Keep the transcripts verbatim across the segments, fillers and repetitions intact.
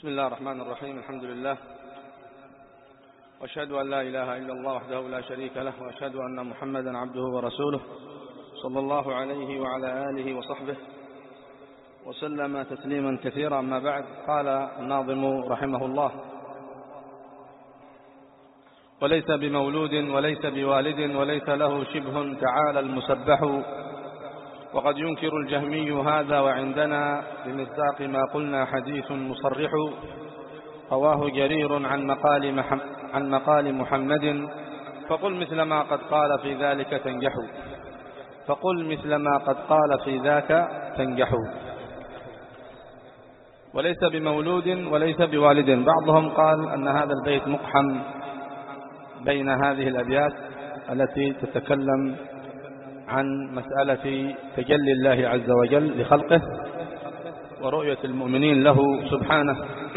بسم الله الرحمن الرحيم. الحمد لله، وأشهد أن لا إله إلا الله وحده لا شريك له، وأشهد أن محمدا عبده ورسوله صلى الله عليه وعلى آله وصحبه وسلم تسليما كثيرا. أما بعد، قال الناظم رحمه الله: وليس بمولود وليس بوالد وليس له شبه تعالى المسبح، وقد ينكر الجهمي هذا وعندنا بمصداق ما قلنا حديث مصرح. رواه جرير عن مقال, محم عن مقال محمد، فقل مثل ما قد قال في ذلك تنجح فقل مثل ما قد قال في ذاك تنجح. وليس بمولود وليس بوالد. بعضهم قال أن هذا البيت مقحم بين هذه الأبيات التي تتكلم عن مسألة تجلي الله عز وجل لخلقه ورؤية المؤمنين له سبحانه.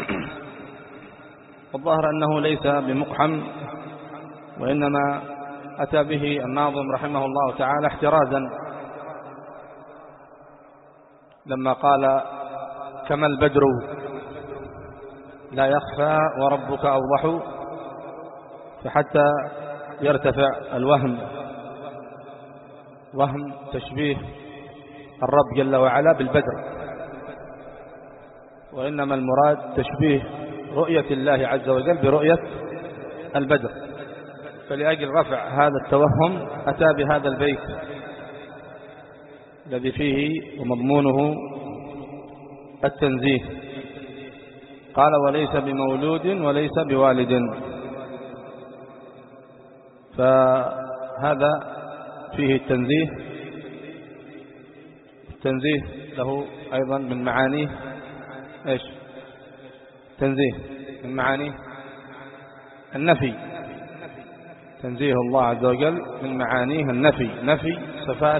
والظاهر أنه ليس بمقحم، وإنما أتى به الناظم رحمه الله تعالى احترازا لما قال: كما البدر لا يخفى وربك أوضح، فحتى يرتفع الوهم وهم تشبيه الرب جل وعلا بالبدر، وإنما المراد تشبيه رؤية الله عز وجل برؤية البدر. فلأجل رفع هذا التوهم أتى بهذا البيت الذي فيه ومضمونه التنزيه. قال: وليس بمولود وليس بوالد. فهذا فيه التنزيه. التنزيه له أيضا من معانيه إيش؟ تنزيه من معانيه النفي. تنزيه الله عز وجل من معانيه النفي، نفي صفات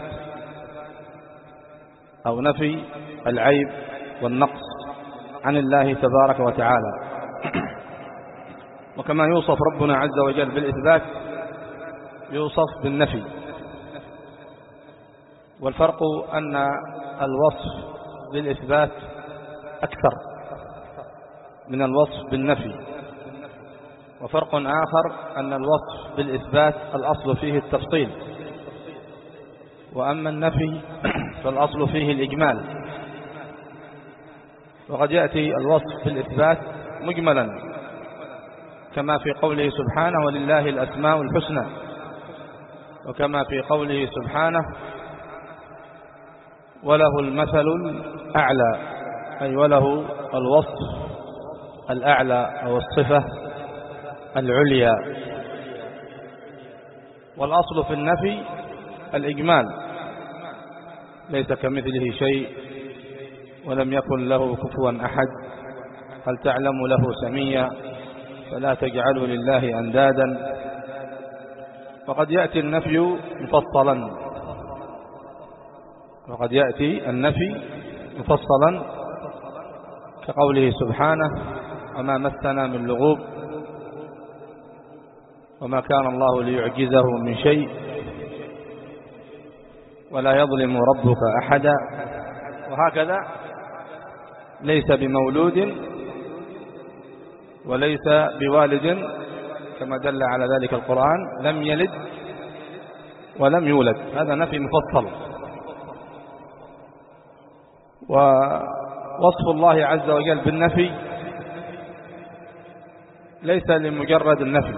أو نفي العيب والنقص عن الله تبارك وتعالى. وكما يوصف ربنا عز وجل بالإثبات يوصف بالنفي. والفرق أن الوصف بالإثبات أكثر من الوصف بالنفي. وفرق آخر أن الوصف بالإثبات الأصل فيه التفصيل، وأما النفي فالأصل فيه الإجمال. وقد يأتي الوصف بالإثبات مجملا كما في قوله سبحانه: ولله الأسماء الحسنى، وكما في قوله سبحانه: وله المثل الأعلى، أي وله الوصف الأعلى أو الصفة العليا. والأصل في النفي الإجمال، ليس كمثله شيء ولم يكن له كفوا أحد، هل تعلم له سميا، فلا تجعلوا لله أندادا. وقد يأتي النفي مفصلا وقد يأتي النفي مفصلا كقوله سبحانه: وما مسنا من لغوب وما كان الله ليعجزه من شيء ولا يظلم ربك أحدا. وهكذا ليس بمولود وليس بوالد، كما دل على ذلك القرآن: لم يلد ولم يولد. هذا نفي مفصل. ووصف الله عز وجل بالنفي ليس لمجرد النفي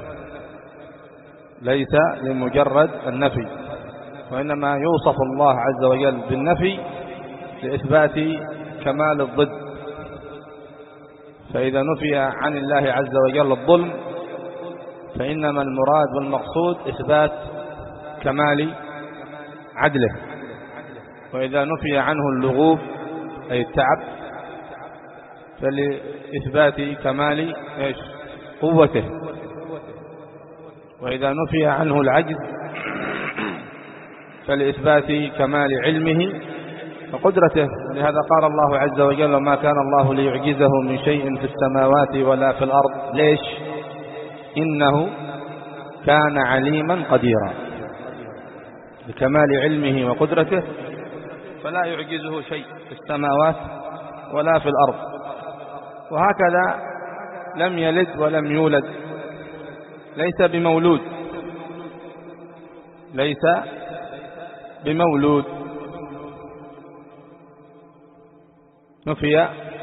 ليس لمجرد النفي وإنما يوصف الله عز وجل بالنفي لإثبات كمال الضد. فإذا نفي عن الله عز وجل الظلم فإنما المراد والمقصود إثبات كمال عدله. وإذا نفي عنه اللغوب أي التعب فلإثبات كمال إيش؟ قوته. وإذا نفي عنه العجز فلإثبات كمال علمه وقدرته. لهذا قال الله عز وجل: وما كان الله ليعجزه من شيء في السماوات ولا في الأرض. ليش؟ إنه كان عليما قديرا. بكمال علمه وقدرته فلا يعجزه شيء في السماوات ولا في الأرض. وهكذا لم يلد ولم يولد، ليس بمولود، ليس بمولود. نفي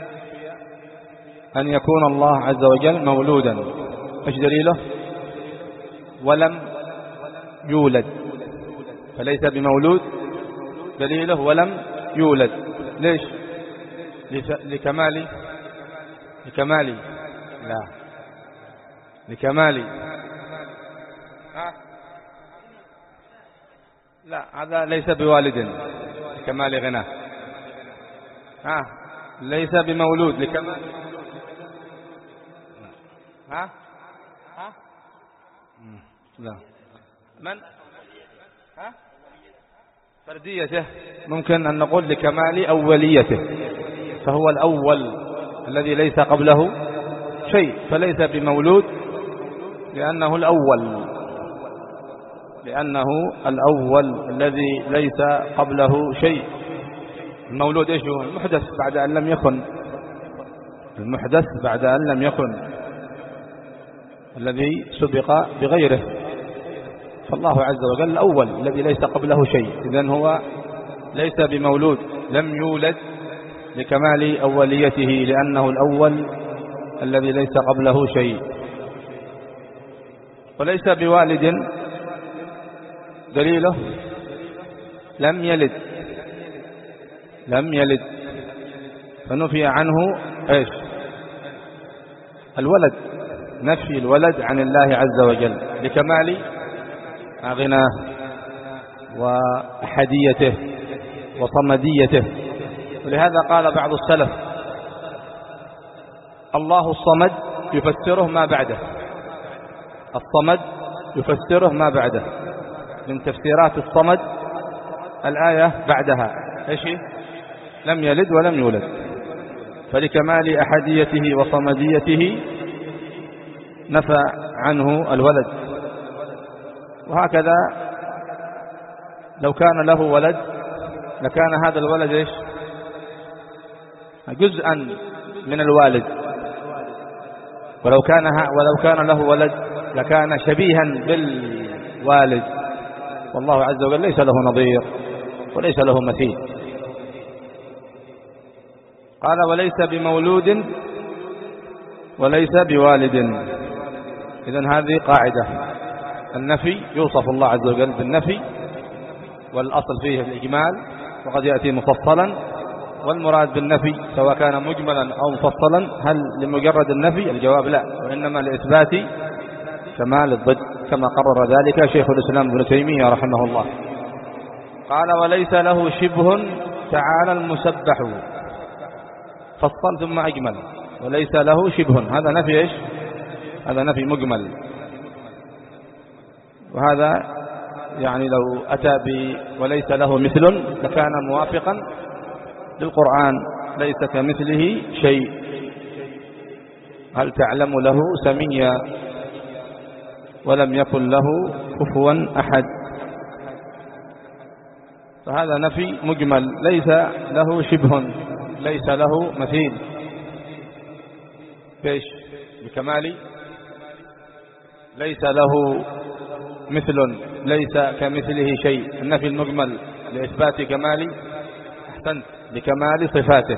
أن يكون الله عز وجل مولودا. ايش دليله؟ ولم يولد، فليس بمولود دليله ولم يولد. ليش؟ لكمال لكمال لا لكمال لا هذا ليس بوالد لكمال غناه. ها ليس بمولود لكمال ها ها لا من ها فرديته، ممكن أن نقول لكمال أوليته، فهو الأول الذي ليس قبله شيء، فليس بمولود لأنه الأول، لأنه الأول الذي ليس قبله شيء. المولود ايش هو؟ المحدث بعد أن لم يكن، المحدث بعد أن لم يكن، الذي سبق بغيره. فالله عز وجل الأول الذي ليس قبله شيء، إذن هو ليس بمولود، لم يولد لكمال أوليته لأنه الأول الذي ليس قبله شيء. وليس بوالد دليله لم يلد، لم يلد، فنفي عنه ايش؟ الولد، نفي الولد عن الله عز وجل لكمال غناه وأحديته وصمديته. ولهذا قال بعض السلف: الله الصمد يفسره ما بعده، الصمد يفسره ما بعده. من تفسيرات الصمد الآية بعدها ايش؟ لم يلد ولم يولد، فلكمال أحديته وصمديته نفى عنه الولد. وهكذا لو كان له ولد لكان هذا الولد ايش؟ جزءا من الوالد، ولو كان ولو كان له ولد لكان شبيها بالوالد، والله عز وجل ليس له نظير وليس له مثيل. قال: وليس بمولود وليس بوالد. إذن هذه قاعدة، النفي يوصف الله عز وجل بالنفي، والأصل فيه الإجمال، وقد يأتي مفصلا. والمراد بالنفي سواء كان مجملا أو مفصلا، هل لمجرد النفي؟ الجواب لا، وإنما لإثبات كمال الضد، كما قرر ذلك شيخ الإسلام ابن تيمية رحمه الله. قال: وليس له شبه تعالى المسبح. فصل ثم أجمل. وليس له شبه، هذا نفي إيش؟ هذا نفي مجمل. وهذا يعني لو أتى ب وليس له مثل لكان موافقا للقرآن: ليس كمثله شيء، هل تعلم له سميا، ولم يكن له كفوا أحد. فهذا نفي مجمل، ليس له شبه، ليس له مثيل. كيش؟ بكمال. ليس له مثل، ليس كمثله شيء. النفي المجمل لإثبات كمال، أحسنت، بكمال صفاته.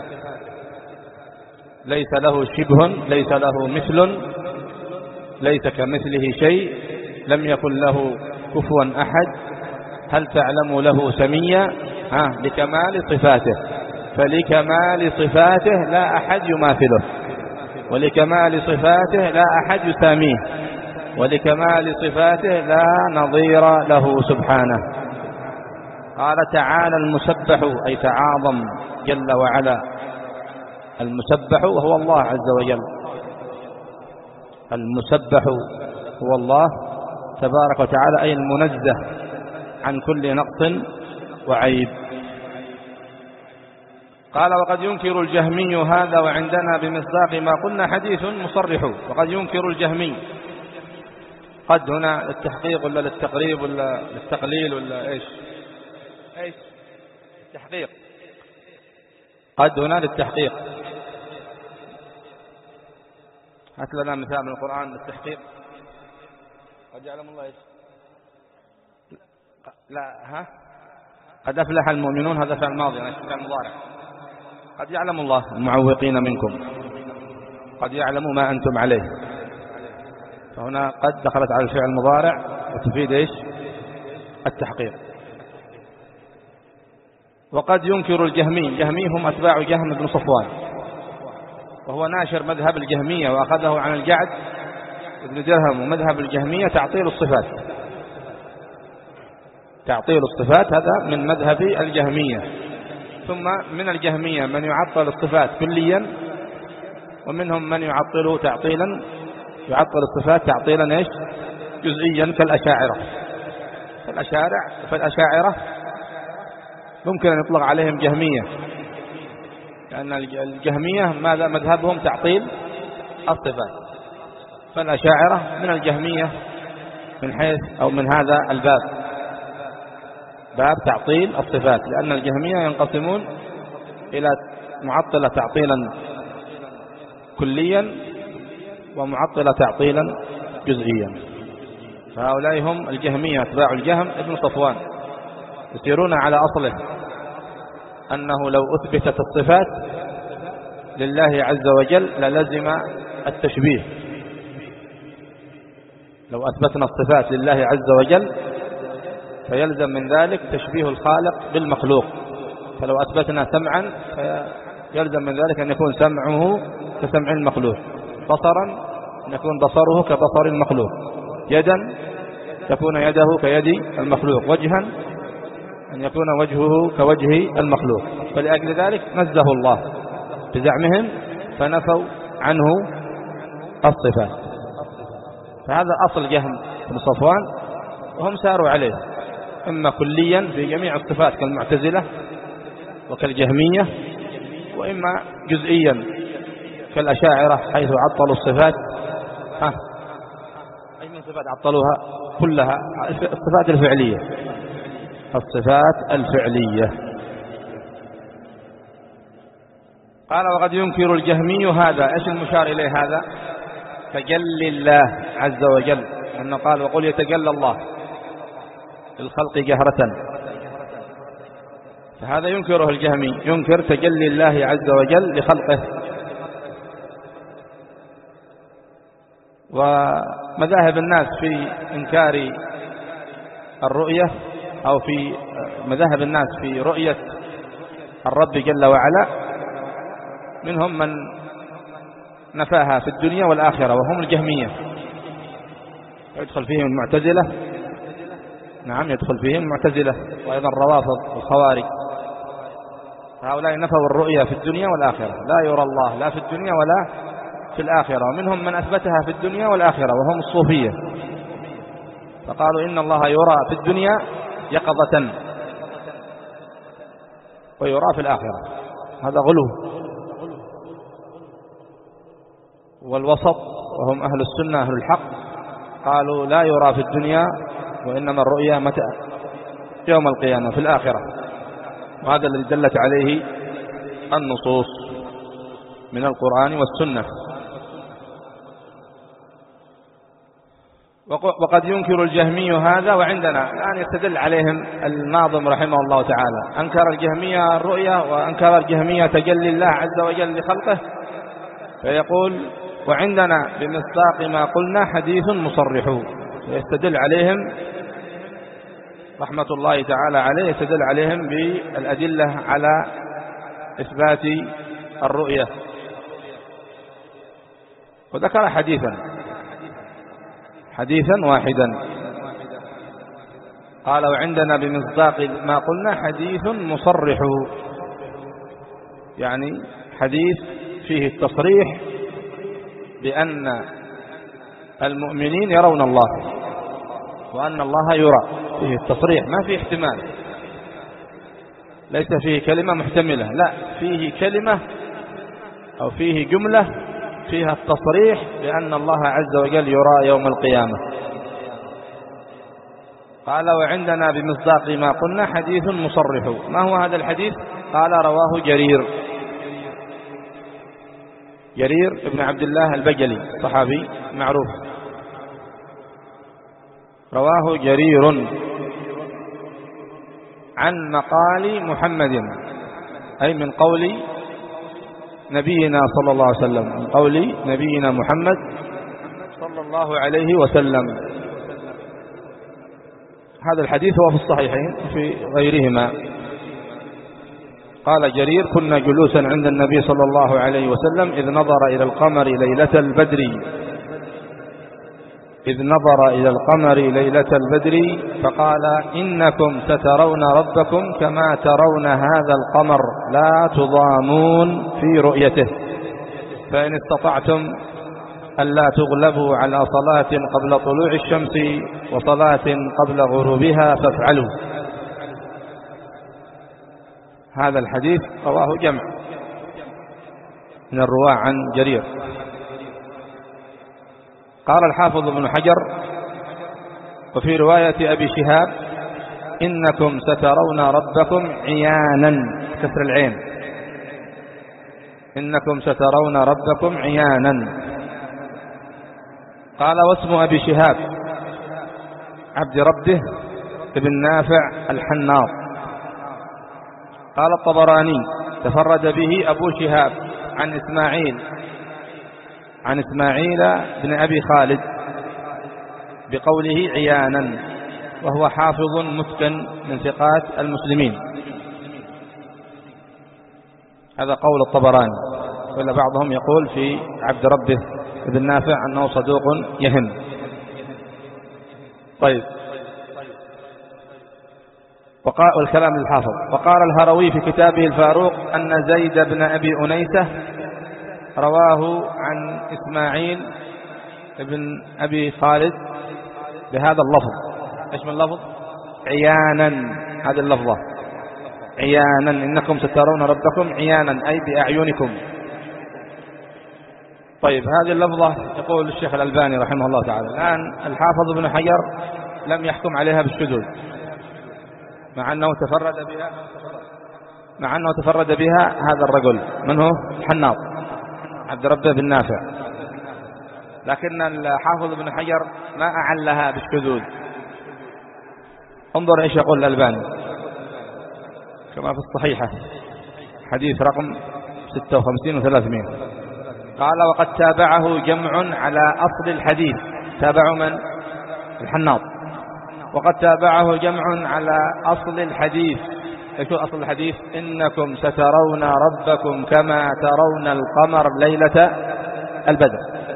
ليس له شبه، ليس له مثل، ليس كمثله شيء، لم يكن له كفوا أحد، هل تعلم له سميا، ها لكمال صفاته. فلكمال صفاته لا أحد يماثله، ولكمال صفاته لا أحد يساميه، ولكمال صفاته لا نظير له سبحانه. قال: تعالى المسبح، أي تعاظم جل وعلا. المسبح هو الله عز وجل، المسبح هو الله تبارك وتعالى، أي المنزه عن كل نقص وعيب. قال: وقد ينكر الجهمي هذا وعندنا بمصداق ما قلنا حديث مصرح. وقد ينكر الجهمي، قد هنا للتحقيق ولا للتقريب ولا للتقليل ولا ايش؟ ايش التحقيق؟ قد هنا للتحقيق. هات لنا مثال من القرآن للتحقيق. قد يعلم الله إيش؟ لا ها قد أفلح المؤمنون، هذا فعل ماضي، أنا فعل مضارع. قد يعلم الله المعوقين منكم، قد يعلم ما أنتم عليه، فهنا قد دخلت على الفعل المضارع وتفيد إيش؟ التحقيق. وقد ينكر الجهمي، الجهمي هم أتباع جهم بن صفوان، وهو ناشر مذهب الجهمية وأخذه عن الجعد ابن درهم. ومذهب الجهمية تعطيل الصفات، تعطيل الصفات هذا من مذهب الجهمية. ثم من الجهمية من يعطل الصفات كليا، ومنهم من يعطل تعطيلا يعطل الصفات تعطيلا ايش؟ جزئيا، كالأشاعرة. فالأشاعرة فالأشاعرة ممكن أن يطلق عليهم جهمية، لأن الجهمية ماذا مذهبهم؟ تعطيل الصفات. فالأشاعرة من الجهمية من حيث أو من هذا الباب، باب تعطيل الصفات، لأن الجهمية ينقسمون إلى معطلة تعطيلا كليا ومعطلة تعطيلا جزئيا. فهؤلاء هم الجهمية أتباع الجهم ابن صفوان، يسيرون على أصله أنه لو أثبتت الصفات لله عز وجل للزم التشبيه. لو أثبتنا الصفات لله عز وجل فيلزم من ذلك تشبيه الخالق بالمخلوق. فلو أثبتنا سمعا فيلزم من ذلك أن يكون سمعه كسمع المخلوق، بصرا أن يكون بصره كبصر المخلوق، يدا تكون يده كيد المخلوق، وجها أن يكون وجهه كوجه المخلوق. فلأجل ذلك نزه الله بزعمهم فنفوا عنه الصفات. فهذا أصل جهم بن صفوان، وهم ساروا عليه إما كليا في جميع الصفات كالمعتزلة وكالجهمية، وإما جزئيا كالأشاعرة حيث عطلوا الصفات. ها أي من صفات عطلوها؟ كلها الصفات الفعلية، الصفات الفعلية. قال وقد ينكر الجهمي هذا. إيش المشار إليه هذا؟ تجلي الله عز وجل، أنه قال وقل يتجلى الله للخلق جهرة، فهذا ينكره الجهمي، ينكر تجلي الله عز وجل لخلقه. ومذاهب الناس في إنكار الرؤية أو في مذاهب الناس في رؤية الرب جل وعلا، منهم من نفاها في الدنيا والآخرة وهم الجهمية، يدخل فيهم المعتزلة، نعم يدخل فيهم المعتزلة وأيضا الروافض والخوارج. هؤلاء نفوا الرؤية في الدنيا والآخرة، لا يرى الله لا في الدنيا ولا في الآخرة. ومنهم من أثبتها في الدنيا والآخرة وهم الصوفية، فقالوا إن الله يرى في الدنيا يقظة ويرى في الآخرة، هذا غلو. والوسط وهم أهل السنة أهل الحق قالوا لا يرى في الدنيا، وإنما الرؤيا متى؟ يوم القيامة في الآخرة. وهذا الذي دلت عليه النصوص من القرآن والسنة. وقد ينكر الجهمي هذا، وعندنا الآن يستدل عليهم الناظم رحمه الله تعالى، أنكر الجهمية الرؤية وأنكر الجهمية تجلي الله عز وجل لخلقه، فيقول وعندنا بمصداق ما قلنا حديث مصرح. يستدل عليهم رحمة الله تعالى عليه، يستدل عليهم بالأدلة على إثبات الرؤية. وذكر حديثا حديثا واحدا، قال وعندنا بمصداق ما قلنا حديث مصرح، يعني حديث فيه التصريح بأن المؤمنين يرون الله وأن الله يرى، فيه التصريح ما فيه احتمال، ليس فيه كلمة محتملة، لا فيه كلمة أو فيه جملة فيها التصريح بأن الله عز وجل يرى يوم القيامة. قال وعندنا بمصداق ما قلنا حديث مصرح. ما هو هذا الحديث؟ قال رواه جرير. جرير بن عبد الله البجلي صحابي معروف، رواه جرير عن مقال محمد، أي من قول نبينا صلى الله عليه وسلم، من قول نبينا محمد صلى الله عليه وسلم. هذا الحديث هو في الصحيحين وفي غيرهما. قال جرير: كنا جلوسا عند النبي صلى الله عليه وسلم إذ نظر إلى القمر ليلة البدر إذ نظر إلى القمر ليلة البدر فقال: إنكم سترون ربكم كما ترون هذا القمر لا تضامون في رؤيته، فإن استطعتم ألا تغلبوا على صلاة قبل طلوع الشمس وصلاة قبل غروبها فافعلوا. هذا الحديث رواه جمع من الرواة عن جرير. قال الحافظ ابن حجر: وفي رواية أبي شهاب: إنكم سترون ربكم عيانا، كسر العين، إنكم سترون ربكم عيانا. قال: واسم أبي شهاب عبد ربه ابن نافع الحناط. قال الطبراني: تفرد به أبو شهاب عن إسماعيل عن إسماعيل بن أبي خالد بقوله عيانا، وهو حافظ متقن من ثقات المسلمين. هذا قول الطبراني، ولا بعضهم يقول في عبد ربه ابن نافع أنه صدوق يهم. طيب، وقال الكلام للحافظ. وقال الهروي في كتابه الفاروق أن زيد بن أبي أنيسة رواه عن إسماعيل بن أبي خالد بهذا اللفظ. ايش من اللفظ؟ عيانا. هذه اللفظة عيانا، إنكم سترون ربكم عيانا، أي بأعينكم. طيب، هذه اللفظة يقول الشيخ الألباني رحمه الله تعالى. الآن الحافظ ابن حجر لم يحكم عليها بالشذوذ، مع أنه تفرد بها مع أنه تفرد بها هذا الرجل، من هو؟ الحناط عبد ربه بن نافع، لكن الحافظ ابن حجر ما أعلها بالشذوذ. انظر ايش يقول الألباني كما في الصحيحة، حديث رقم ستة وخمسين وثلاثمائة. قال: وقد تابعه جمع على أصل الحديث. تابعوا من؟ الحناط. وقد تابعه جمع على أصل الحديث. ايش أصل الحديث؟ إنكم سترون ربكم كما ترون القمر ليلة البدر،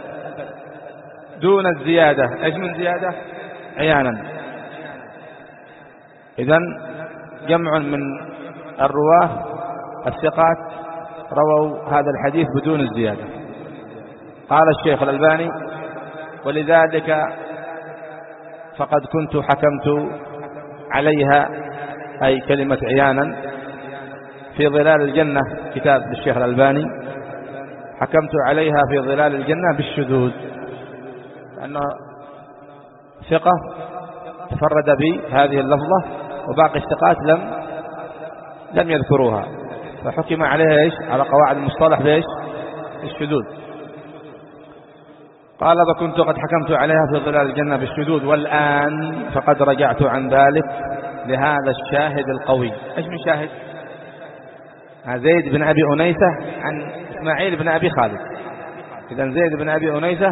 دون الزيادة. ايش من زيادة؟ عيانا. إذن جمع من الرواة الثقات رووا هذا الحديث بدون الزيادة. قال الشيخ الألباني: ولذلك فقد كنت حكمت عليها، أي كلمة عيانا، في ظلال الجنة، كتاب للشيخ الألباني، حكمت عليها في ظلال الجنة بالشذوذ، لأنه ثقة تفرد بهذه اللفظة وباقي الثقات لم لم يذكروها، فحكم عليها ايش؟ على قواعد المصطلح بايش؟ الشذوذ. قال: فكنت قد حكمت عليها في ظلال الجنة بالشذوذ، والآن فقد رجعت عن ذلك لهذا الشاهد القوي. ايش من شاهد؟ زيد بن أبي أنيسة عن إسماعيل بن أبي خالد. إذن زيد بن أبي أنيسة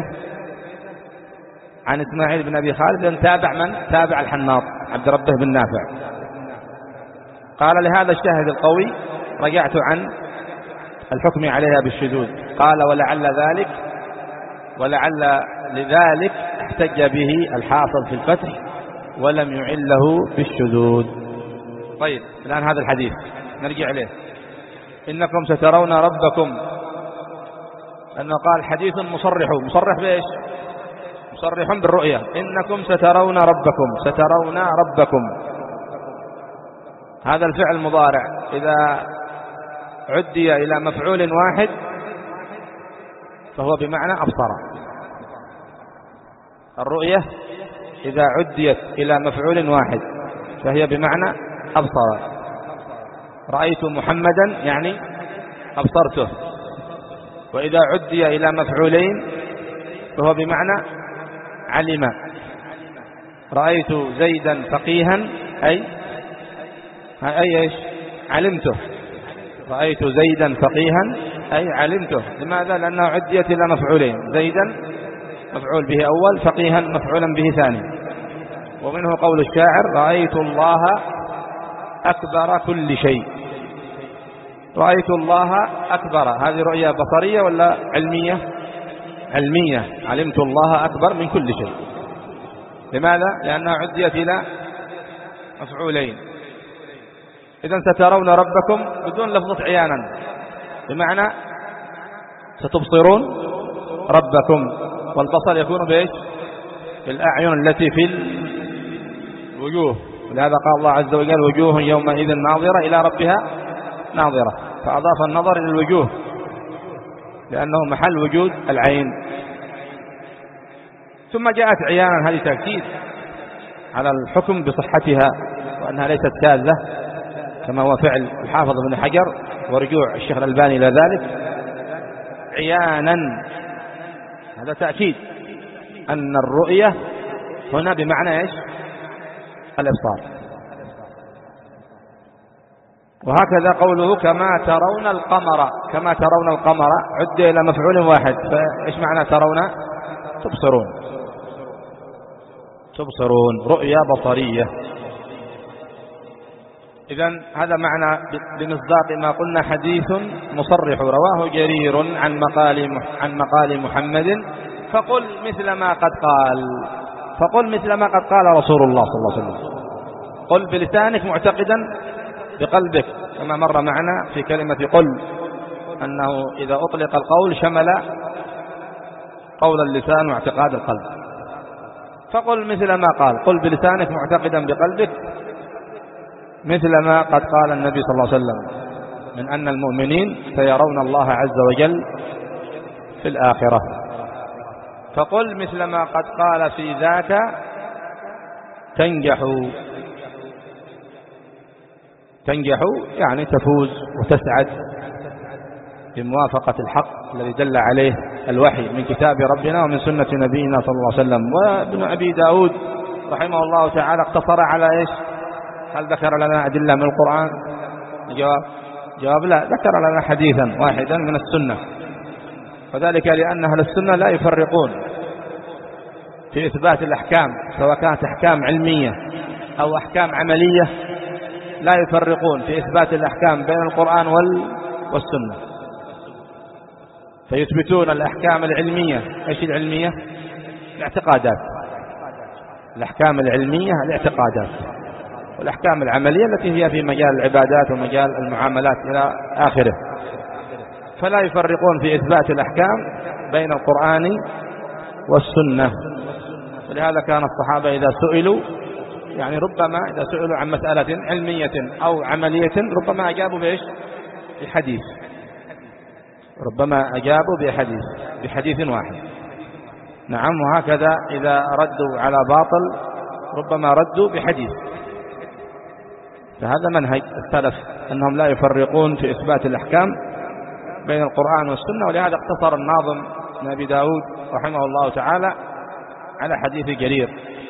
عن إسماعيل بن أبي خالد تابع من؟ تابع الحناط عبد ربه بن نافع. قال: لهذا الشاهد القوي رجعت عن الحكم عليها بالشذوذ. قال: ولعل ذلك ولعل لذلك احتج به الحافظ في الفتح ولم يعله بالشذوذ. طيب، الآن هذا الحديث نرجع إليه. إنكم سترون ربكم، لأنه قال حديث مصرح. مصرح بإيش؟ مصرح بالرؤية. إنكم سترون ربكم، سترون ربكم. هذا الفعل مضارع إذا عدي إلى مفعول واحد فهو بمعنى أبصر. الرؤية إذا عديت إلى مفعول واحد فهي بمعنى أبصر. رأيت محمدا يعني أبصرته. وإذا عدي إلى مفعولين فهو بمعنى علم. رأيت زيدا فقيها أي أي إيش علمته. رأيت زيدا فقيها أي علمته. لماذا؟ لأنه عديت إلى مفعولين، زيدا مفعول به أول، فقيها مفعولا به ثاني. ومنه قول الشاعر: رأيت الله أكبر كل شيء. رأيت الله أكبر، هذه رؤية بصرية ولا علمية؟ علمية. علمت الله أكبر من كل شيء. لماذا؟ لأنها عديت إلى مفعولين. إذن سترون ربكم بدون لفظة عيانا، بمعنى ستبصرون ربكم. والبصر يكون بإيش؟ بالأعين التي في الوجوه. ولهذا قال الله عز وجل: وجوه يومئذ ناظرة إلى ربها ناظرة، فأضاف النظر إلى الوجوه لأنه محل وجود العين. ثم جاءت عيانا، هذه تأكيد على الحكم بصحتها وأنها ليست شاذة كما هو فعل الحافظ بن حجر ورجوع الشيخ الألباني إلى ذلك. عيانا هذا تأكيد أن الرؤية هنا بمعنى إيش؟ الإبصار. وهكذا قوله: كما ترون القمر. كما ترون القمر عد إلى مفعول واحد، فإيش معنى ترون؟ تبصرون. تبصرون رؤيا بصرية. إذن هذا معنى بمصداق ما قلنا حديث مصرح رواه جرير عن مقال عن مقال محمد فقل مثل ما قد قال. فقل مثل ما قد قال رسول الله صلى الله عليه وسلم. قل بلسانك معتقدا بقلبك، كما مر معنا في كلمة قل أنه إذا أطلق القول شمل قول اللسان واعتقاد القلب. فقل مثل ما قال. قل بلسانك معتقدا بقلبك مثل ما قد قال النبي صلى الله عليه وسلم من أن المؤمنين سيرون الله عز وجل في الآخرة. فقل مثل ما قد قال في ذاك تنجح. تنجح يعني تفوز وتسعد بموافقة الحق الذي دل عليه الوحي من كتاب ربنا ومن سنة نبينا صلى الله عليه وسلم. وابن أبي داود رحمه الله تعالى اقتصر على إيش؟ هل ذكر لنا أدلة من القرآن؟ جواب جواب لا، ذكر لنا حديثا واحدا من السنة. وذلك لأن أهل السنة لا يفرقون في إثبات الأحكام، سواء كانت أحكام علمية أو أحكام عملية، لا يفرقون في إثبات الأحكام بين القرآن والسنة. فيثبتون الأحكام العلمية. إيش العلمية؟ الاعتقادات. الأحكام العلمية الاعتقادات، والأحكام العملية التي هي في مجال العبادات ومجال المعاملات إلى آخره. فلا يفرقون في إثبات الأحكام بين القرآن والسنة. ولهذا كان الصحابة إذا سئلوا يعني ربما إذا سئلوا عن مسألة علمية أو عملية ربما أجابوا بإيش؟ بحديث. ربما أجابوا بحديث بحديث واحد. نعم. وهكذا إذا ردوا على باطل ربما ردوا بحديث. فهذا منهج السلف أنهم لا يفرقون في إثبات الأحكام بين القرآن والسنة. ولهذا اقتصر الناظم ابن أبي داود رحمه الله تعالى على حديث جرير،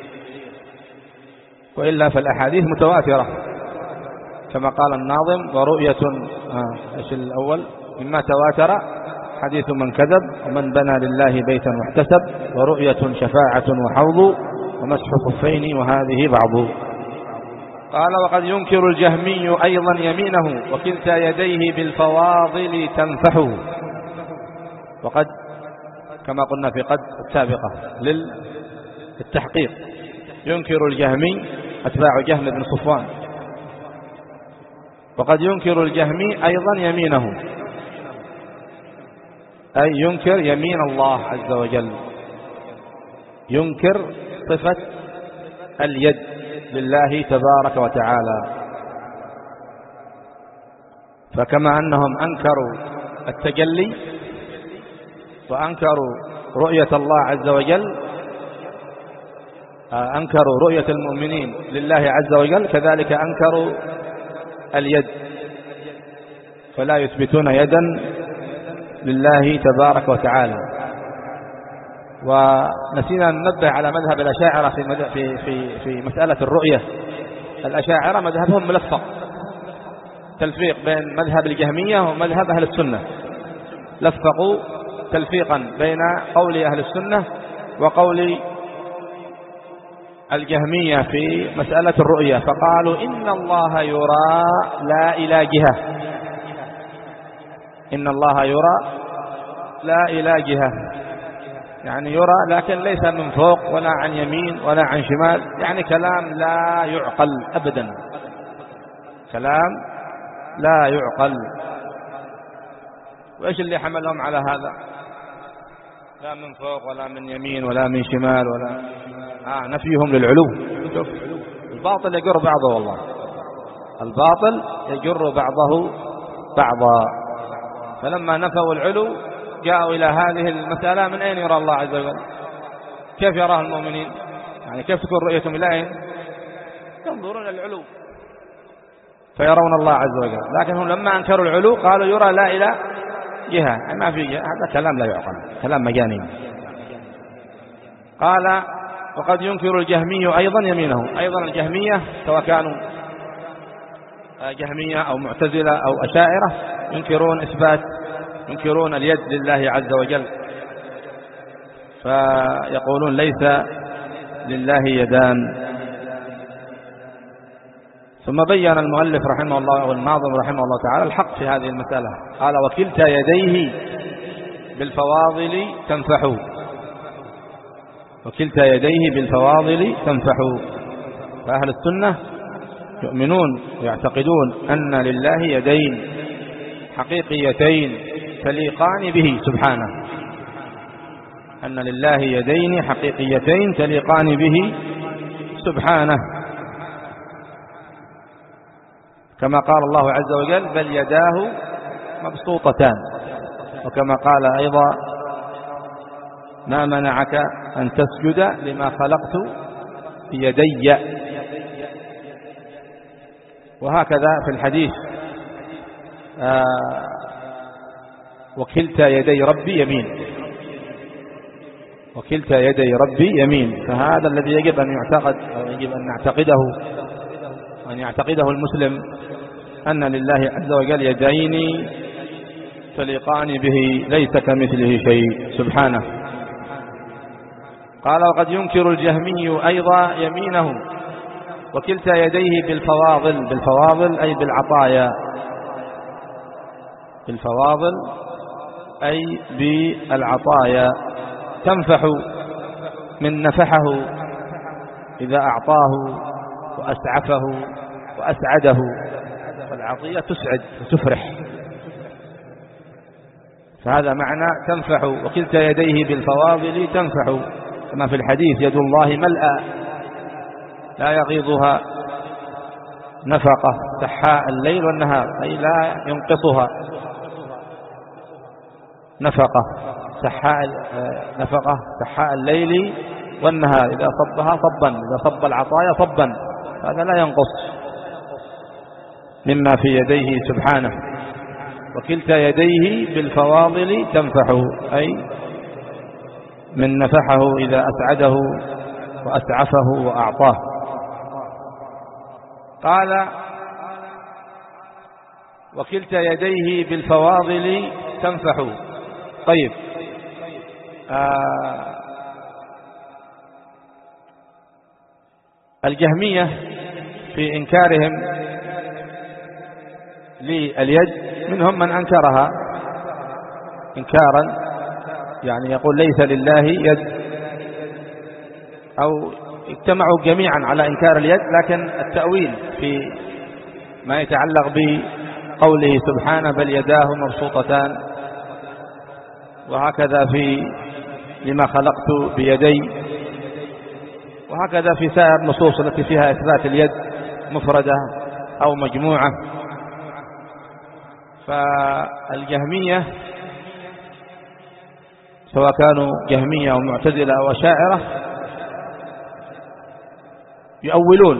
وإلا فالأحاديث متواترة كما قال الناظم: ورؤية آه إيش الأول مما تواتر حديث من كذب ومن بنى لله بيتا واحتسب ورؤية شفاعة وحوض ومسح خفين وهذه بعض. قال: وقد ينكر الجهمي أيضا يمينه وكلتا يديه بالفواضل تنفحه. وقد كما قلنا في قد السابقة للتحقيق. ينكر الجهمي أتباع جهم بن صفوان. وقد ينكر الجهمي أيضا يمينه، أي ينكر يمين الله عز وجل. ينكر صفة اليد لله تبارك وتعالى. فكما أنهم أنكروا التجلي وأنكروا رؤية الله عز وجل، أنكروا رؤية المؤمنين لله عز وجل، كذلك أنكروا اليد. فلا يثبتون يدا لله تبارك وتعالى. ونسينا ننبه على مذهب الأشاعرة في في في في مسألة الرؤية. الأشاعرة مذهبهم ملفق، تلفيق بين مذهب الجهمية ومذهب أهل السنة، لفقوا تلفيقا بين قول أهل السنة وقول الجهمية في مسألة الرؤية، فقالوا إن الله يرى لا إلى جهة، إن الله يرى لا إلى جهة، يعني يرى لكن ليس من فوق ولا عن يمين ولا عن شمال، يعني كلام لا يعقل أبدا، كلام لا يعقل. وإيش اللي حملهم على هذا؟ لا من فوق ولا من يمين ولا من شمال ولا آه نفيهم للعلو. شوف الباطل يجر بعضه، والله الباطل يجر بعضه بعضا. فلما نفوا العلو جاءوا إلى هذه المسألة: من أين يرى الله عز وجل؟ كيف يراه المؤمنين؟ يعني كيف تكون رؤيتهم إلى أين؟ ينظرون العلو فيرون الله عز وجل، لكن هم لما أنكروا العلو قالوا يرى لا إلى جهة، ما في جهة. هذا كلام لا يعقل، كلام مجانين. قال: وقد ينكر الجهمي أيضا يمينه. أيضا الجهمية سواء كانوا جهمية أو معتزلة أو أشاعرة ينكرون إثبات، ينكرون اليد لله عز وجل، فيقولون ليس لله يدان. ثم بين المؤلف رحمه الله والناظم رحمه الله تعالى الحق في هذه المسألة. قال: وكلتا يديه بالفواضل تنفح، وكلتا يديه بالفواضل تنفح. فأهل السنة يؤمنون ويعتقدون أن لله يدين حقيقيتين تليقان به سبحانه، أن لله يدين حقيقيتين تليقان به سبحانه، كما قال الله عز وجل: بل يداه مبسوطتان. وكما قال أيضا: ما منعك أن تسجد لما خلقت بيدي. وهكذا في الحديث: آه وكلتا يدي ربي يمين، وكلتا يدي ربي يمين. فهذا الذي يجب أن يعتقد أو يجب أن نعتقده وأن يعتقده المسلم، أن لله عز وجل يدين تليقان به، ليس كمثله شيء سبحانه. قال: وقد ينكر الجهمي أيضا يمينه، وكلتا يديه بالفواضل. بالفواضل أي بالعطايا، بالفواضل أي بالعطايا. تنفح من نفحه إذا أعطاه وأسعفه وأسعده، فالعطية تسعد وتفرح، فهذا معنى تنفح. وكلتا يديه بالفواضل تنفح، كما في الحديث: يد الله ملأى لا يغيضها نفقة سحاء الليل والنهار، أي لا ينقصها نفقة سحاء نفقة سحاء الليل والنهار، إذا صبها صبا، إذا صب العطايا صبا، هذا لا ينقص مما في يديه سبحانه. وكلتا يديه بالفواضل تنفح، أي من نفحه إذا أسعده وأسعفه وأعطاه. قال: وكلتا يديه بالفواضل تنفح. طيب، آه الجهمية في إنكارهم لليد منهم من أنكرها إنكارا، يعني يقول ليس لله يد، أو اجتمعوا جميعا على إنكار اليد، لكن التأويل في ما يتعلق بقوله سبحانه: بل يداه مبسوطتان، وهكذا في لما خلقت بيدي، وهكذا في سائر النصوص التي فيها إثبات اليد مفردة أو مجموعة. فالجهمية سواء كانوا جهمية أو معتزلة أو أشاعرة يؤولون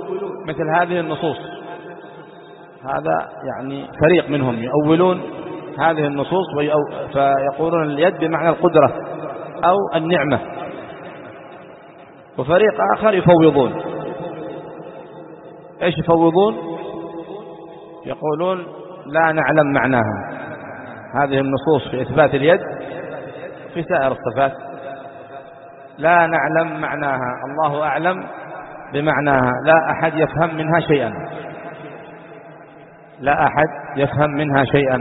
مثل هذه النصوص. هذا يعني فريق منهم يؤولون هذه النصوص فيقولون اليد بمعنى القدرة أو النعمة، وفريق آخر يفوضون. إيش يفوضون؟ يقولون لا نعلم معناها. هذه النصوص في إثبات اليد في سائر الصفات لا نعلم معناها، الله أعلم بمعناها، لا أحد يفهم منها شيئا، لا أحد يفهم منها شيئا.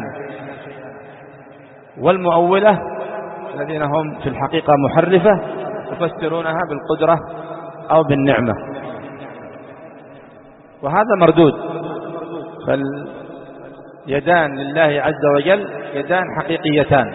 والمؤولة الذين هم في الحقيقة محرفة يفسرونها بالقدرة أو بالنعمة، وهذا مردود. فاليدان لله عز وجل يدان حقيقيتان،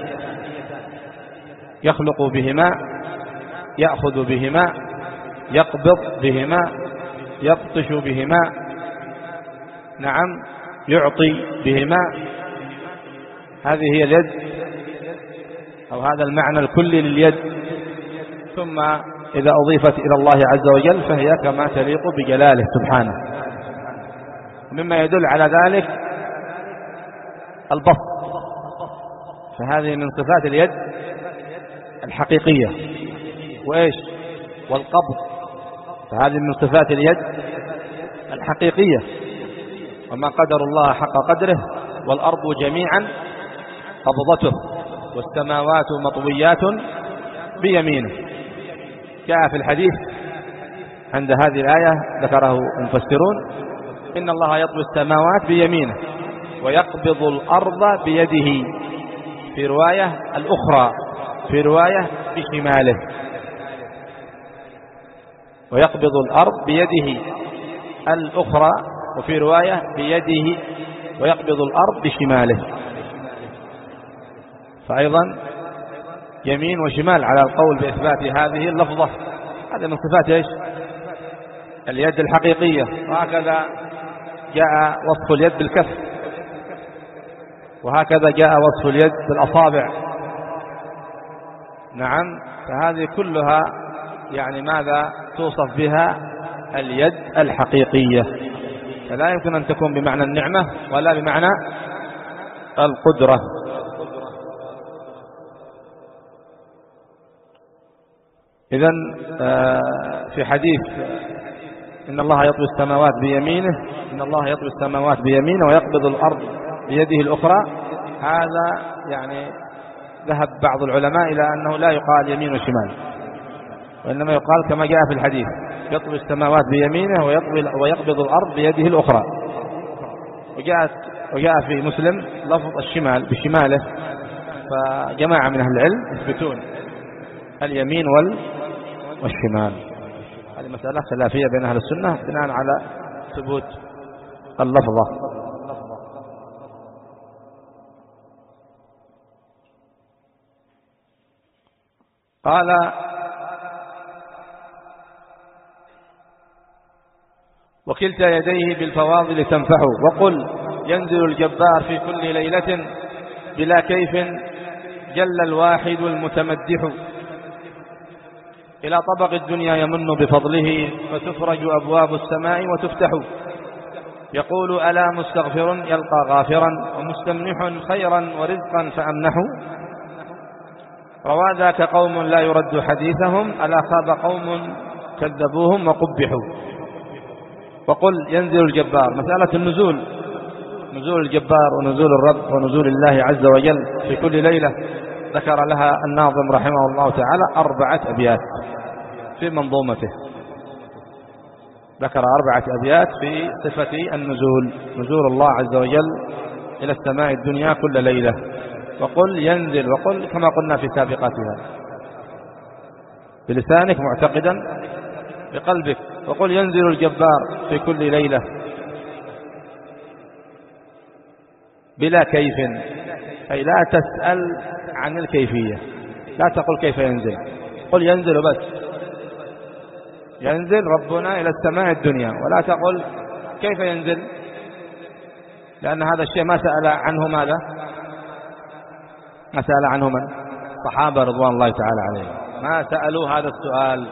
يخلق بهما، يأخذ بهما، يقبض بهما، يبطش بهما، نعم، يعطي بهما. هذه هي اليد، أو هذا المعنى الكلي لليد. ثم إذا أضيفت إلى الله عز وجل فهي كما تليق بجلاله سبحانه. مما يدل على ذلك البسط، فهذه من صفات اليد الحقيقية. وإيش؟ والقبض، فهذه من صفات اليد الحقيقية. وما قدر الله حق قدره، والأرض جميعا قبضته والسماوات مطويات بيمينه. جاء في الحديث عند هذه الآية ذكره المفسرون إن الله يطوي السماوات بيمينه ويقبض الأرض بيده، في رواية الأخرى في رواية بشماله، ويقبض الأرض بيده الأخرى، وفي رواية بيده، ويقبض الأرض بشماله. فأيضا يمين وشمال على القول بإثبات هذه اللفظة. هذا من صفات إيش؟ اليد الحقيقية. وهكذا جاء وصف اليد بالكف، وهكذا جاء وصف اليد بالأصابع. نعم، فهذه كلها يعني ماذا توصف بها اليد الحقيقية، فلا يمكن أن تكون بمعنى النعمة ولا بمعنى القدرة. إذن في حديث إن الله يطوي السماوات بيمينه، إن الله يطوي السماوات بيمينه ويقبض الأرض بيده الأخرى، هذا يعني ذهب بعض العلماء إلى أنه لا يقال يمين وشمال، وإنما يقال كما جاء في الحديث يطوي السماوات بيمينه ويقبض الأرض بيده الأخرى. وجاء وجاء في مسلم لفظ الشمال بشماله. فجماعة من أهل العلم يثبتون اليمين والشمال. هذه مسألة خلافية بين أهل السنة بناء على ثبوت اللفظة. قال وكلتا يديه بالفواضل تنفح، وقل ينزل الجبار في كل ليلة بلا كيف جل الواحد المتمدح، إلى طبق الدنيا يمن بفضله فتفرج أبواب السماء وتفتح، يقول ألا مستغفر يلقى غافرا ومستمنح خيرا ورزقا فأمنحوا، روى ذاك قوم لا يرد حديثهم ألا خاب قوم كذبوهم وقبحوا. وقل ينزل الجبار، مسألة النزول، نزول الجبار ونزول الرب ونزول الله عز وجل في كل ليلة، ذكر لها الناظم رحمه الله تعالى أربعة أبيات في منظومته، ذكر أربعة أبيات في صفة النزول، نزول الله عز وجل إلى السماء الدنيا كل ليلة. وقل ينزل، وقل كما قلنا في سابقاتها بلسانك معتقدا بقلبك، وقل ينزل الجبار في كل ليلة بلا كيف، أي لا تسأل عن الكيفية، لا تقل كيف ينزل، قل ينزل بس، ينزل ربنا إلى السماء الدنيا، ولا تقل كيف ينزل، لأن هذا الشيء ما سأل عنه ماذا؟ ما سأل عنه من؟ صحابة رضوان الله تعالى عليهم، ما سألوا هذا السؤال،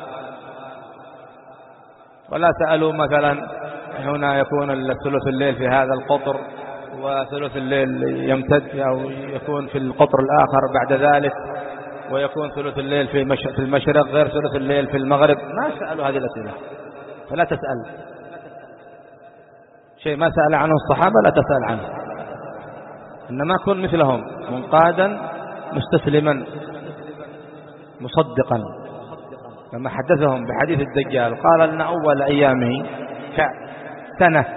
ولا سألوا مثلا هنا يكون ثلث الليل في هذا القطر وثلث الليل يمتد أو يكون في القطر الآخر بعد ذلك، ويكون ثلث الليل في المشرق غير ثلث الليل في المغرب. ما سألوا هذه الأسئلة، فلا تسأل شيء ما سأل عنه الصحابة، لا تسأل عنه، إنما كن مثلهم منقادا مستسلما مصدقا. لما حدثهم بحديث الدجال قال لنا أول أيامه كسنة،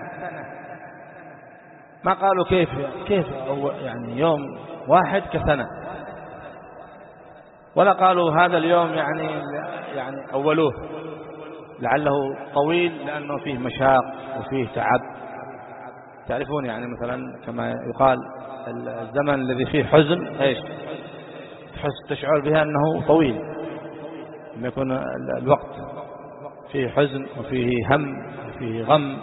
ما قالوا كيف كيف يعني يوم واحد كسنة، ولا قالوا هذا اليوم يعني يعني أولوه لعله طويل لأنه فيه مشاق وفيه تعب. تعرفون يعني مثلا كما يقال الزمن الذي فيه حزن ايش تحس تشعر بها أنه طويل، لما يكون الوقت فيه حزن وفيه هم وفيه غم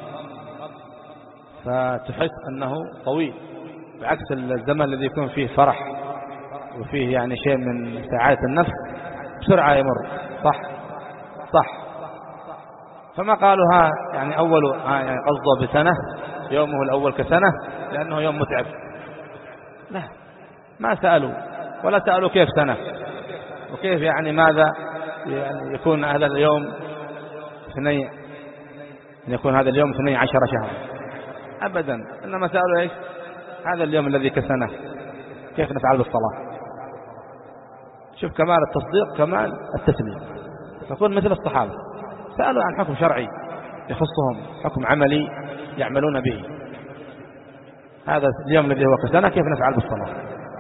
فتحس أنه طويل، بعكس الزمن الذي يكون فيه فرح وفيه يعني شيء من سعادة النفس بسرعة يمر. صح صح. فما قالوا ها يعني أول ها يعني قصده بسنة يومه الأول كسنة لأنه يوم متعب، لا ما سألوا ولا سألوا كيف سنة وكيف يعني ماذا يعني يكون هذا اليوم اثنين يكون هذا اليوم اثنين عشر شهرا أبدا، إنما سألوا إيش هذا اليوم الذي كسنة كيف نفعل بالصلاة. شوف كمال التصديق كمال التسليم. فكون مثل الصحابة سألوا عن حكم شرعي يخصهم، حكم عملي يعملون به. هذا اليوم الذي هو كسنة كيف نفعل بالصلاة.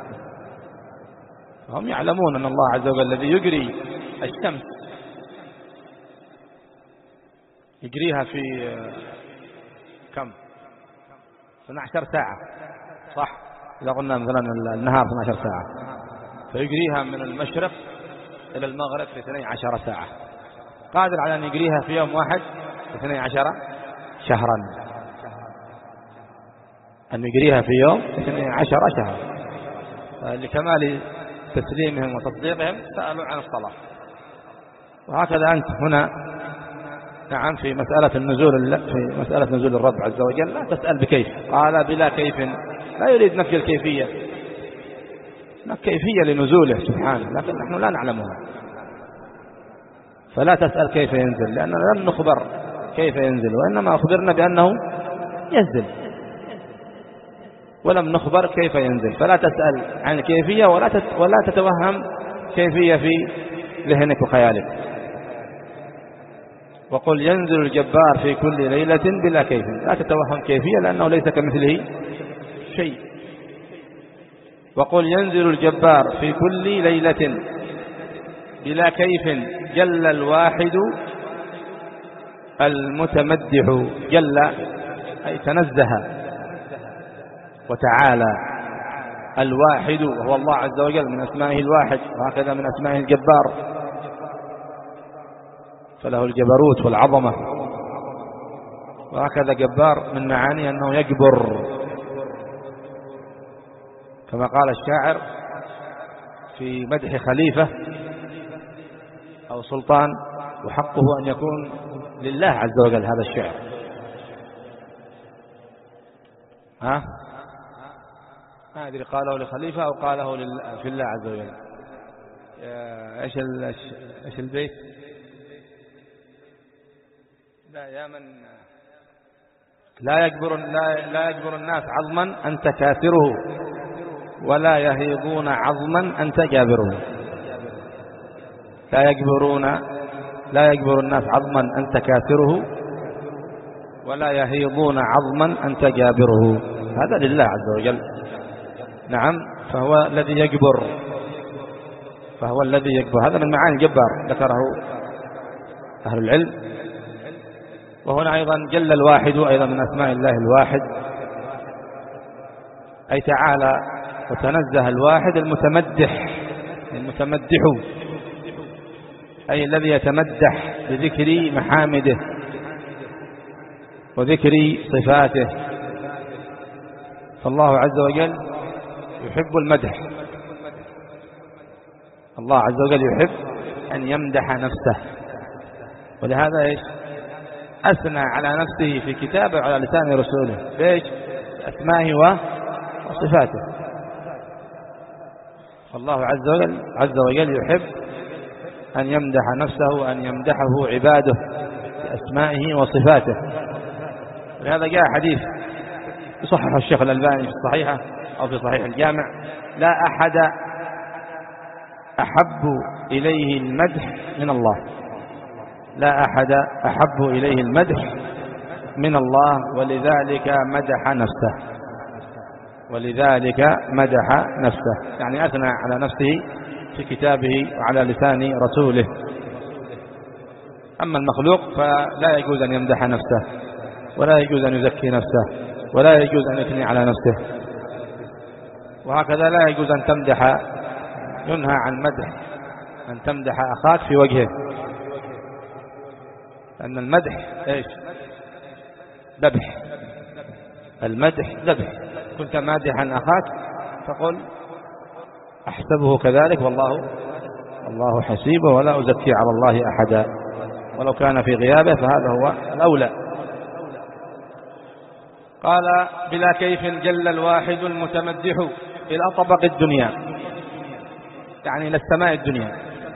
هم يعلمون أن الله عز وجل الذي يجري الشمس يجريها في كم اثنتي عشرة ساعة، صح؟ إذا قلنا مثلا النهار اثنتي عشرة ساعة، فيجريها من المشرق إلى المغرب في اثنتي عشرة ساعة، قادر على أن يجريها في يوم واحد في اثنتي عشرة شهرا، أن يجريها في يوم اثنتي عشرة شهرا. لكمال تسليمهم وتصديقهم سألوا عن الصلاة. وهكذا أنت هنا نعم في مسألة النزول في مسألة نزول الرب عز وجل لا تسأل بكيف، قال بلا كيف، لا يريد نفي الكيفية، لا كيفية لنزوله سبحانه لكن نحن لا نعلمها، فلا تسأل كيف ينزل لأننا لم نخبر كيف ينزل، وإنما أخبرنا بأنه ينزل ولم نخبر كيف ينزل. فلا تسأل عن الكيفية ولا ولا تتوهم كيفية في ذهنك وخيالك. وقل ينزل الجبار في كل ليلة بلا كيف، لا تتوهم كيفية لأنه ليس كمثله شيء. وقل ينزل الجبار في كل ليلة بلا كيف جل الواحد المتمدح، جل أي تنزه وتعالى، الواحد وهو الله عز وجل من أسمائه الواحد، وهكذا من أسمائه الجبار، فله الجبروت والعظمة، وهكذا جبار من معاني أنه يجبر، كما قال الشاعر في مدح خليفة أو سلطان وحقه أن يكون لله عز وجل هذا الشعر. ها ما أدري قاله لخليفة أو قاله في الله عز وجل. إيش إيش البيت؟ لا يا من لا يجبر لا, لا يجبر الناس عظما أنت كاسره ولا يهيضون عظما أنت جابره. لا يجبرون لا يجبر الناس عظما أنت كاسره ولا يهيضون عظما أنت جابره. هذا لله عز وجل. نعم فهو الذي يجبر، فهو الذي يجبر، هذا من معاني الجبار ذكره أهل العلم. وهنا أيضا جل الواحد أيضا من أسماء الله الواحد، أي تعالى وتنزه الواحد المتمدح، المتمدح أي الذي يتمدح بذكر محامده وذكر صفاته. فالله عز وجل يحب المدح، الله عز وجل يحب أن يمدح نفسه، ولهذا إيش أثنى على نفسه في كتابه على لسان رسوله. ليش؟ بأسمائه وصفاته. الله عز وجل عز وجل يحب أن يمدح نفسه وأن يمدحه عباده بأسمائه وصفاته. لهذا جاء حديث يصحح الشيخ الألباني في الصحيحة أو في صحيح الجامع: لا أحد أحب إليه المدح من الله، لا أحد أحب إليه المدح من الله، ولذلك مدح نفسه، ولذلك مدح نفسه، يعني أثنى على نفسه في كتابه وعلى لسان رسوله. أما المخلوق فلا يجوز أن يمدح نفسه، ولا يجوز أن يزكي نفسه، ولا يجوز أن يثني على نفسه، وهكذا لا يجوز أن تمدح، ينهى عن مدح أن تمدح أخاك في وجهه، لأن المدح إيش؟ ذبح. المدح ذبح. كنت مادحا أخاك فقل أحسبه كذلك والله الله حسيبه ولا أزكي على الله أحدا، ولو كان في غيابه فهذا هو الأولى. قال: بلا كيف جل الواحد المتمدح إلى طبق الدنيا، يعني إلى السماء الدنيا،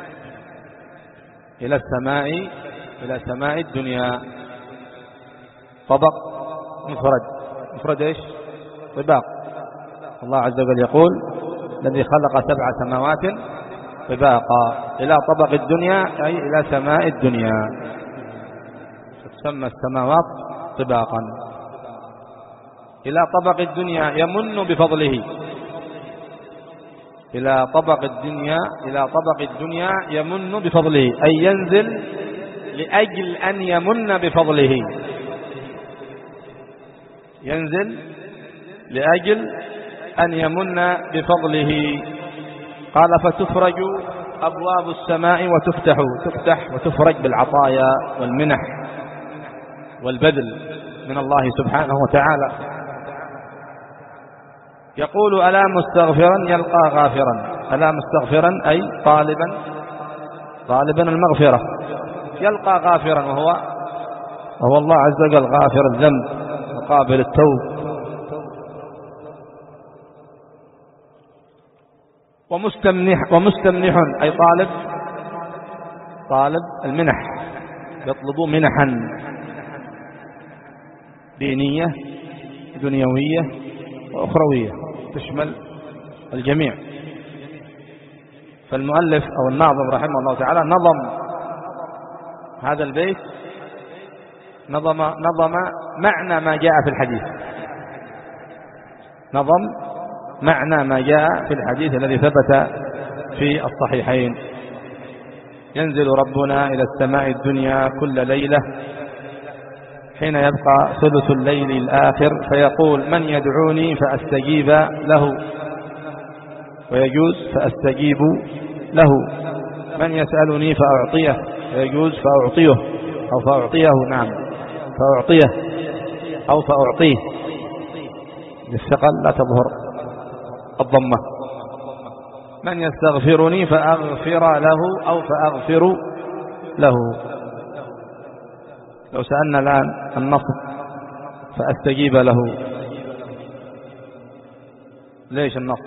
إلى السماء إلى سماء الدنيا. طبق مفرد، مفرد إيش؟ طباق. الله عز وجل يقول: الذي خلق سبع سماوات طباقا. إلى طبق الدنيا أي إلى سماء الدنيا، تسمى السماوات طباقا. إلى طبق الدنيا يمن بفضله، إلى طبق الدنيا إلى طبق الدنيا يمن بفضله، أي ينزل لأجل أن يمن بفضله، ينزل لأجل أن يمن بفضله. قال: فتفرج أبواب السماء وتفتح، تفتح وتفرج بالعطايا والمنح والبذل من الله سبحانه وتعالى. يقول: ألا مستغفرا يلقى غافرا. ألا مستغفرا أي طالبا طالبا المغفرة، يلقى غافرا وهو وهو الله عز وجل غافر الذنب وقابل التوب. ومستمنح ومستمنح أي طالب طالب المنح، يطلب منحا دينية دنيوية وأخروية تشمل الجميع. فالمؤلف أو الناظم رحمه الله تعالى نظم هذا البيت، نظم نظم معنى ما جاء في الحديث، نظم معنى ما جاء في الحديث الذي ثبت في الصحيحين: ينزل ربنا إلى السماء الدنيا كل ليلة حين يبقى ثلث الليل الآخر فيقول: من يدعوني فأستجيب له، ويجوز فأستجيب له. من يسألني فأعطيه، ويجوز فأعطيه أو فأعطيه، نعم فأعطيه أو فأعطيه، بالثقل لا تظهر الضمة. من يستغفرني فأغفر له أو فأغفر له. لو سألنا الآن النصب فأستجيب له، ليش النصب؟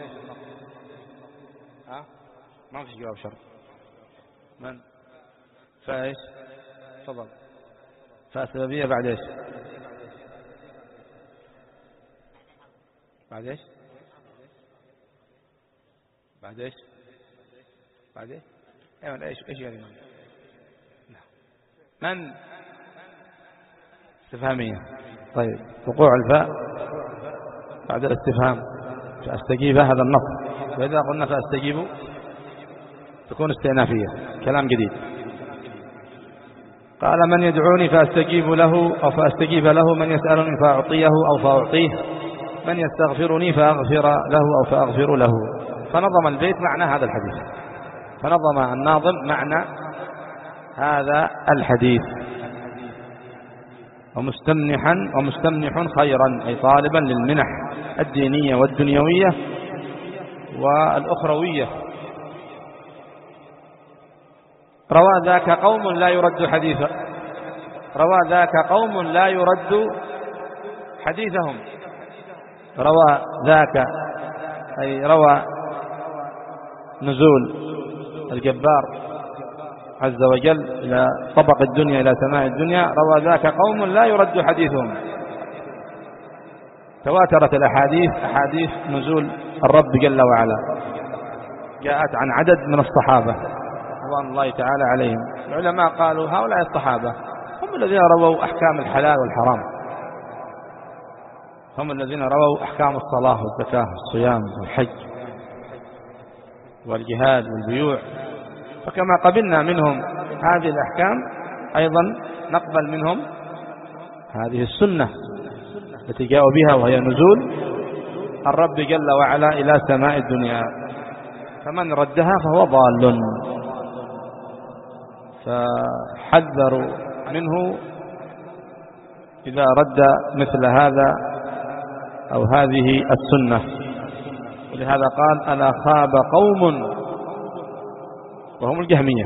ها؟ ما في جواب شرط. من؟ فايش؟ تفضل. فالسببية بعد ايش؟ بعد ايش؟ بعد ايش؟ بعد ايش؟ ايوه ايش ايش يعني من؟ من؟ استفهامية. طيب، وقوع الفاء بعد الاستفهام فأستجيب هذا النص، وإذا قلنا فأستجيب تكون استئنافية، كلام جديد. قال: من يدعوني فأستجيب له أو فأستجيب له، من يسألني فأعطيه أو فأعطيه، من يستغفرني فأغفر له أو فأغفر له. فنظم البيت معنى هذا الحديث، فنظم الناظم معنى هذا الحديث: ومستمنحا ومستمنح خيرا أي طالبا للمنح الدينية والدنيوية والأخروية. روى ذاك قوم لا يرد حديثا، روى ذاك قوم لا يرد حديثهم، روى ذاك أي روى نزول الجبار عز وجل إلى طبق الدنيا إلى سماء الدنيا، روى ذاك قوم لا يرد حديثهم. تواترت الأحاديث، أحاديث نزول الرب جل وعلا، جاءت عن عدد من الصحابة رضوان الله تعالى عليهم. العلماء قالوا هؤلاء الصحابة هم الذين رووا أحكام الحلال والحرام، هم الذين رووا أحكام الصلاة والزكاة والصيام والحج والجهاد والبيوع، فكما قبلنا منهم هذه الأحكام أيضا نقبل منهم هذه السنة التي جاءوا بها، وهي نزول الرب جل وعلا إلى سماء الدنيا، فمن ردها فهو ضال. فحذروا منه إذا رد مثل هذا أو هذه السنة. ولهذا قال ألا خاب قوم وهم الجهمية،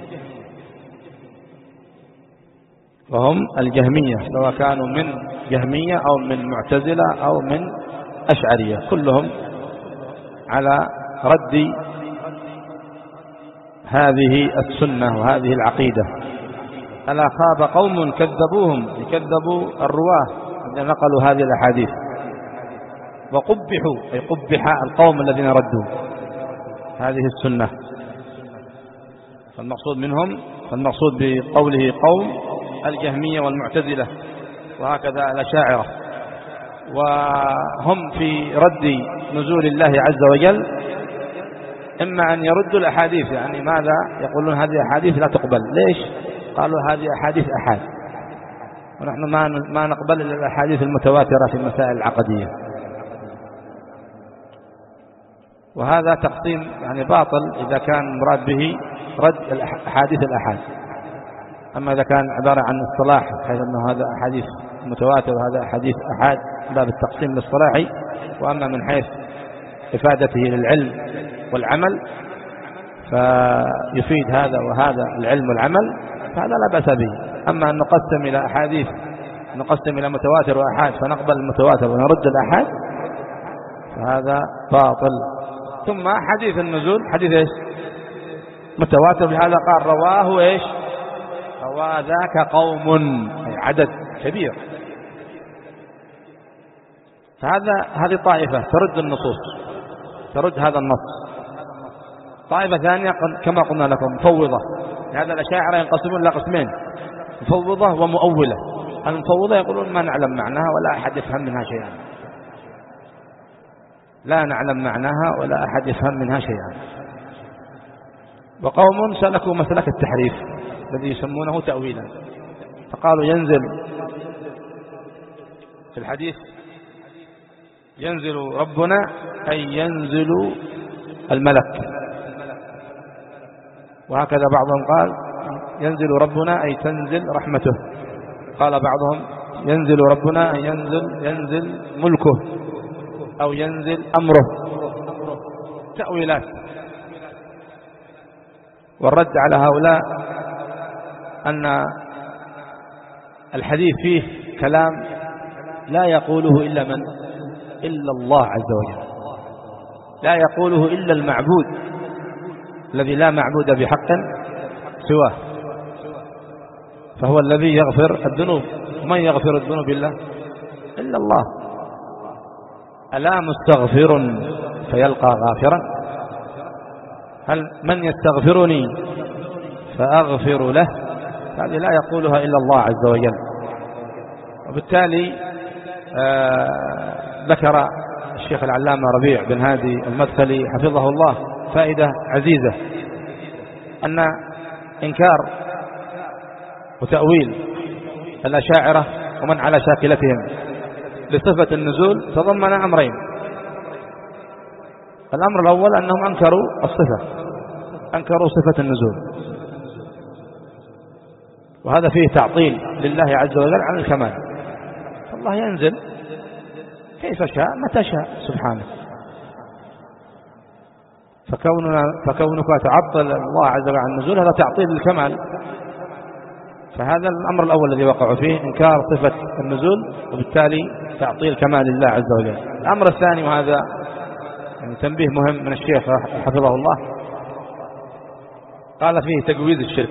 وهم الجهمية سواء كانوا من جهمية أو من معتزلة أو من أشعرية، كلهم على رد هذه السنة وهذه العقيدة. ألا خاب قوم كذبوهم، يكذبوا الرواه الذين نقلوا هذه الأحاديث، وقبحوا أي قبح القوم الذين ردوا هذه السنة. فالمقصود منهم، فالمقصود بقوله قوم الجهمية والمعتزلة وهكذا الأشاعرة، وهم في رد نزول الله عز وجل إما أن يردوا الأحاديث، يعني ماذا يقولون هذه أحاديث لا تقبل. ليش؟ قالوا هذه أحاديث أحاد، ونحن ما ما نقبل إلا الأحاديث المتواترة في المسائل العقدية. وهذا تقسيم يعني باطل إذا كان مراد به رد الأحاديث الأحاد. أما إذا كان عبارة عن الصلاح حيث أنه هذا أحاديث متواتر وهذا أحاديث أحاد باب التقسيم للصلاحي، وأما من حيث إفادته للعلم والعمل فيفيد هذا وهذا العلم والعمل، فهذا لا بأس به. أما أن نقسم إلى أحاديث، نقسم إلى متواتر وأحاد فنقبل المتواتر ونرد الأحاد، فهذا باطل. ثم حديث النزول حديث إيش؟ متواتر، بهذا قال رواه إيش؟ روى ذاك قوم، أي عدد كبير. فهذا هذه طائفة ترد النصوص، ترد هذا النص. طائفة ثانية كما قلنا لكم مفوضة. هذا الأشاعرة ينقسمون إلى قسمين، مفوضة ومؤولة. المفوضة يقولون ما نعلم معناها ولا أحد يفهم منها شيئا، لا نعلم معناها ولا أحد يفهم منها شيئا. وقوم سلكوا مسلك التحريف الذي يسمونه تأويلا، فقالوا ينزل في الحديث ينزل ربنا أي ينزل الملك، وهكذا بعضهم قال ينزل ربنا أي تنزل رحمته، قال بعضهم ينزل ربنا أي ينزل ينزل ملكه أو ينزل أمره. تأويلات. والرد على هؤلاء أن الحديث فيه كلام لا يقوله إلا من إلا الله عز وجل، لا يقوله إلا المعبود الذي لا معبود بحق سواه، فهو الذي يغفر الذنوب. ومن يغفر الذنوب إلا إلا الله. ألا مستغفر فيلقى غافرا؟ هل من يستغفرني فأغفر له؟ هذه لا يقولها إلا الله عز وجل. وبالتالي آه ذكر الشيخ العلامة ربيع بن هادي المدخلي حفظه الله فائدة عزيزة، أن إنكار وتأويل الأشاعرة ومن على شاكلتهم لصفة النزول تضمن أمرين. الأمر الأول أنهم أنكروا الصفة، أنكروا صفة النزول، وهذا فيه تعطيل لله عز وجل عن الكمال. فالله ينزل كيف شاء متى شاء سبحانه، فكوننا فكونك تعطل الله عز وجل عن النزول هذا تعطيل للكمال. فهذا الأمر الأول الذي وقعوا فيه إنكار صفة النزول وبالتالي تعطيل كمال لله عز وجل. الأمر الثاني، وهذا يعني تنبيه مهم من الشيخ حفظه الله، قال فيه تجويز الشرك،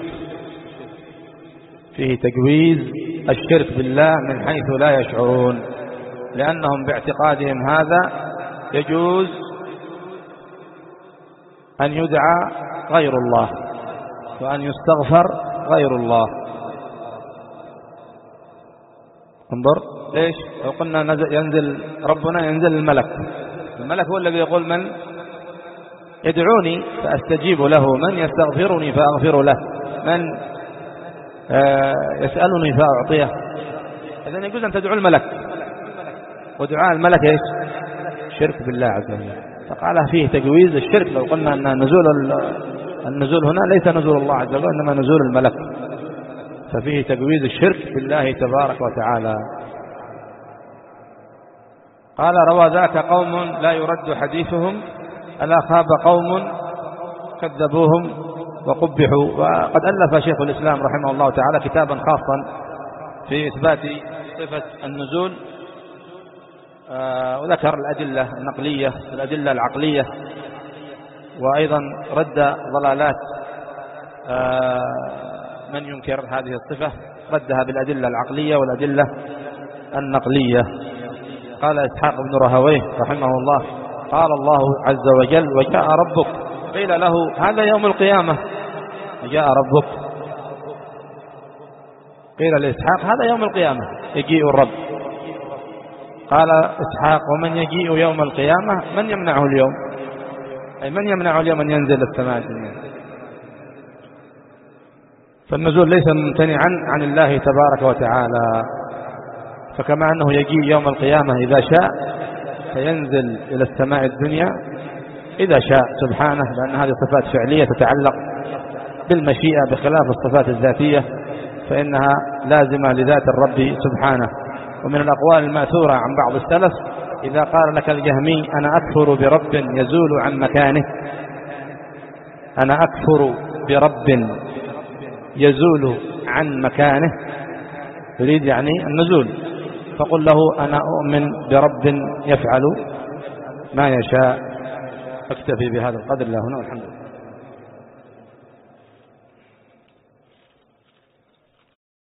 فيه تجويز الشرك بالله من حيث لا يشعرون، لأنهم باعتقادهم هذا يجوز أن يدعى غير الله وأن يستغفر غير الله. انظر ليش لو قلنا نزل ينزل ربنا ينزل الملك، الملك هو الذي يقول من يدعوني فأستجيب له، من يستغفرني فأغفر له، من يسألني فأعطيه. إذن يجوز أن تدعو الملك، ودعاء الملك ايش؟ شرك بالله عز وجل. فقال فيه تجويز الشرك. لو قلنا أن نزول النزول هنا ليس نزول الله عز وجل إنما نزول الملك، ففيه تجويز الشرك بالله تبارك وتعالى. قال روى ذاك قوم لا يرد حديثهم ألا خاب قوم كذبوهم وقبحوا. وقد ألف شيخ الإسلام رحمه الله تعالى كتابا خاصا في إثبات صفة النزول، آه وذكر الأدلة النقلية الأدلة العقلية، وأيضا رد ضلالات آه من ينكر هذه الصفة، ردها بالأدلة العقلية والأدلة النقلية. قال إسحاق بن راهويه رحمه الله قال الله عز وجل وجاء ربك، قيل له هذا يوم القيامة، جاء ربك، قيل لإسحاق هذا يوم القيامة يجيء الرب، قال إسحاق ومن يجيء يوم القيامة من يمنعه اليوم، أي من يمنعه اليوم أن ينزل السماء الدنيا. فالنزول ليس ممتنعا عن الله تبارك وتعالى، فكما أنه يجيء يوم القيامة إذا شاء فينزل إلى السماء الدنيا إذا شاء سبحانه، لأن هذه صفات فعلية تتعلق بالمشيئة بخلاف الصفات الذاتية فإنها لازمة لذات الرب سبحانه. ومن الأقوال المأثورة عن بعض السلف إذا قال لك الجهمي أنا أكفر برب يزول عن مكانه، أنا أكفر برب يزول عن مكانه، يريد يعني النزول، فقل له أنا أؤمن برب يفعل ما يشاء. أكتفي بهذا القدر له هنا والحمد لله.